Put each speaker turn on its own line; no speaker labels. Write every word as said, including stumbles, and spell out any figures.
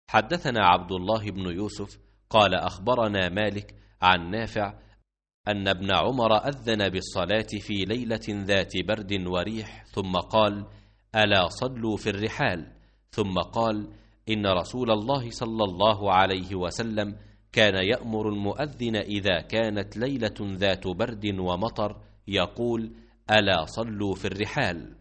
حدثنا عبد الله بن يوسف قال أخبرنا مالك عن نافع أن ابن عمر أذن بالصلاة في ليلة ذات برد وريح ثم قال: ألا صلوا في الرحال. ثم قال: إن رسول الله صلى الله عليه وسلم كان يأمر المؤذن إذا كانت ليلة ذات برد ومطر يقول: ألا صلوا في الرحال.